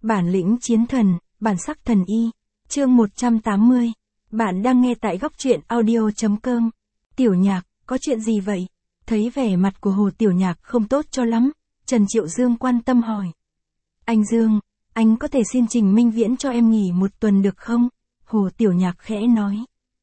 Bản lĩnh chiến thần, bản sắc thần y. Chương 180. Bạn đang nghe tại góc truyện audio.com. Tiểu Nhạc, có chuyện gì vậy? Thấy vẻ mặt của Hồ Tiểu Nhạc không tốt cho lắm, Trần Triệu Dương quan tâm hỏi. Anh Dương, anh có thể xin Trình Minh Viễn cho em nghỉ một tuần được không? Hồ Tiểu Nhạc khẽ nói.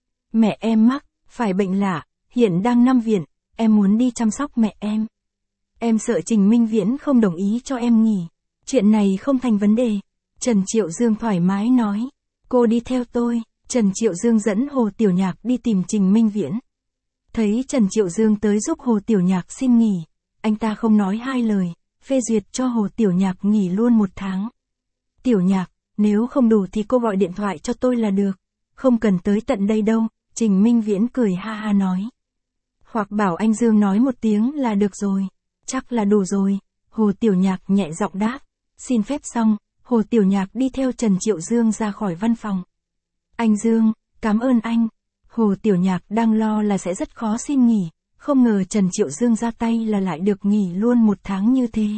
Mẹ em mắc, phải bệnh lạ, hiện đang nằm viện, em muốn đi chăm sóc mẹ em. Em sợ Trình Minh Viễn không đồng ý cho em nghỉ. Chuyện này không thành vấn đề. Trần Triệu Dương thoải mái nói. Cô đi theo tôi. Trần Triệu Dương dẫn Hồ Tiểu Nhạc đi tìm Trình Minh Viễn. Thấy Trần Triệu Dương tới giúp Hồ Tiểu Nhạc xin nghỉ, anh ta không nói hai lời, phê duyệt cho Hồ Tiểu Nhạc nghỉ luôn 1 tháng. Tiểu Nhạc, nếu không đủ thì cô gọi điện thoại cho tôi là được. Không cần tới tận đây đâu, Trình Minh Viễn cười ha ha nói. Hoặc bảo anh Dương nói một tiếng là được rồi. Chắc là đủ rồi. Hồ Tiểu Nhạc nhẹ giọng đáp. Xin phép xong, Hồ Tiểu Nhạc đi theo Trần Triệu Dương ra khỏi văn phòng. Anh Dương, cảm ơn anh. Hồ Tiểu Nhạc đang lo là sẽ rất khó xin nghỉ, không ngờ Trần Triệu Dương ra tay là lại được nghỉ luôn 1 tháng như thế.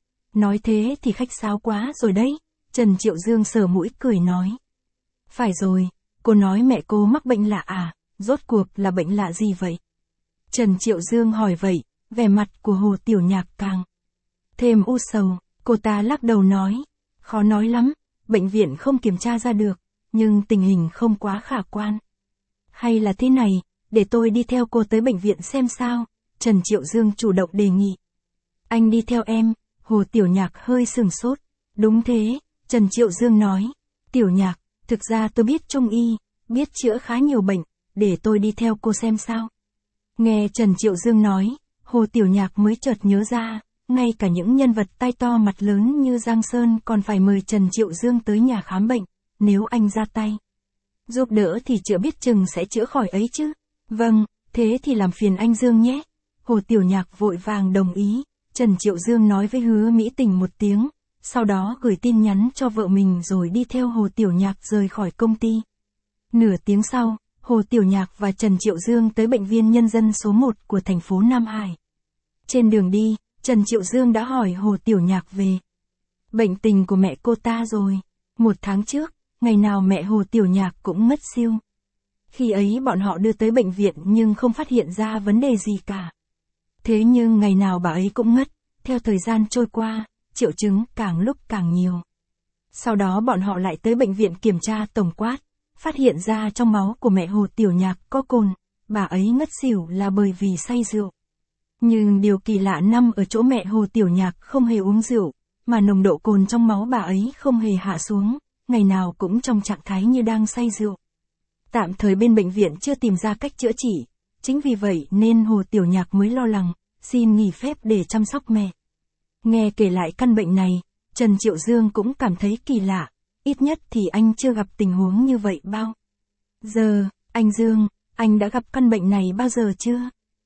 Nói thế thì khách sáo quá rồi đấy. Trần Triệu Dương sờ mũi cười nói. Phải rồi, cô nói mẹ cô mắc bệnh lạ à, rốt cuộc là bệnh lạ gì vậy? Trần Triệu Dương hỏi vậy, vẻ mặt của Hồ Tiểu Nhạc càng thêm u sầu. Cô ta lắc đầu nói, khó nói lắm, bệnh viện không kiểm tra ra được, nhưng tình hình không quá khả quan. Hay là thế này, để tôi đi theo cô tới bệnh viện xem sao, Trần Triệu Dương chủ động đề nghị. Anh đi theo em, Hồ Tiểu Nhạc hơi sừng sốt. Đúng thế, Trần Triệu Dương nói. Tiểu Nhạc, thực ra tôi biết Trung y, biết chữa khá nhiều bệnh, để tôi đi theo cô xem sao. Nghe Trần Triệu Dương nói, Hồ Tiểu Nhạc mới chợt nhớ ra. Ngay cả những nhân vật tai to mặt lớn như Giang Sơn còn phải mời Trần Triệu Dương tới nhà khám bệnh, nếu anh ra tay giúp đỡ thì chưa biết chừng sẽ chữa khỏi ấy chứ. Vâng, thế thì làm phiền anh Dương nhé. Hồ Tiểu Nhạc vội vàng đồng ý, Trần Triệu Dương nói với Hứa Mỹ Tình một tiếng, sau đó gửi tin nhắn cho vợ mình rồi đi theo Hồ Tiểu Nhạc rời khỏi công ty. Nửa tiếng sau, Hồ Tiểu Nhạc và Trần Triệu Dương tới bệnh viện nhân dân số 1 của thành phố Nam Hải. Trên đường đi, Trần Triệu Dương đã hỏi Hồ Tiểu Nhạc về bệnh tình của mẹ cô ta rồi. 1 tháng trước, ngày nào mẹ Hồ Tiểu Nhạc cũng ngất xiu. Khi ấy bọn họ đưa tới bệnh viện nhưng không phát hiện ra vấn đề gì cả. Thế nhưng ngày nào bà ấy cũng ngất, theo thời gian trôi qua, triệu chứng càng lúc càng nhiều. Sau đó bọn họ lại tới bệnh viện kiểm tra tổng quát, phát hiện ra trong máu của mẹ Hồ Tiểu Nhạc có cồn, bà ấy ngất xỉu là bởi vì say rượu. Nhưng điều kỳ lạ nằm ở chỗ mẹ Hồ Tiểu Nhạc không hề uống rượu, mà nồng độ cồn trong máu bà ấy không hề hạ xuống, ngày nào cũng trong trạng thái như đang say rượu. Tạm thời bên bệnh viện chưa tìm ra cách chữa trị, chính vì vậy nên Hồ Tiểu Nhạc mới lo lắng, xin nghỉ phép để chăm sóc mẹ. Nghe kể lại căn bệnh này, Trần Triệu Dương cũng cảm thấy kỳ lạ, ít nhất thì anh chưa gặp tình huống như vậy bao giờ. Anh Dương, anh đã gặp căn bệnh này bao giờ chưa?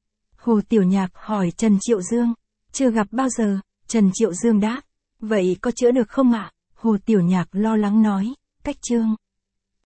Hồ Tiểu Nhạc hỏi Trần Triệu Dương. Chưa gặp bao giờ, Trần Triệu Dương đáp. Vậy có chữa được không ạ? Hồ Tiểu Nhạc lo lắng nói. Cách chương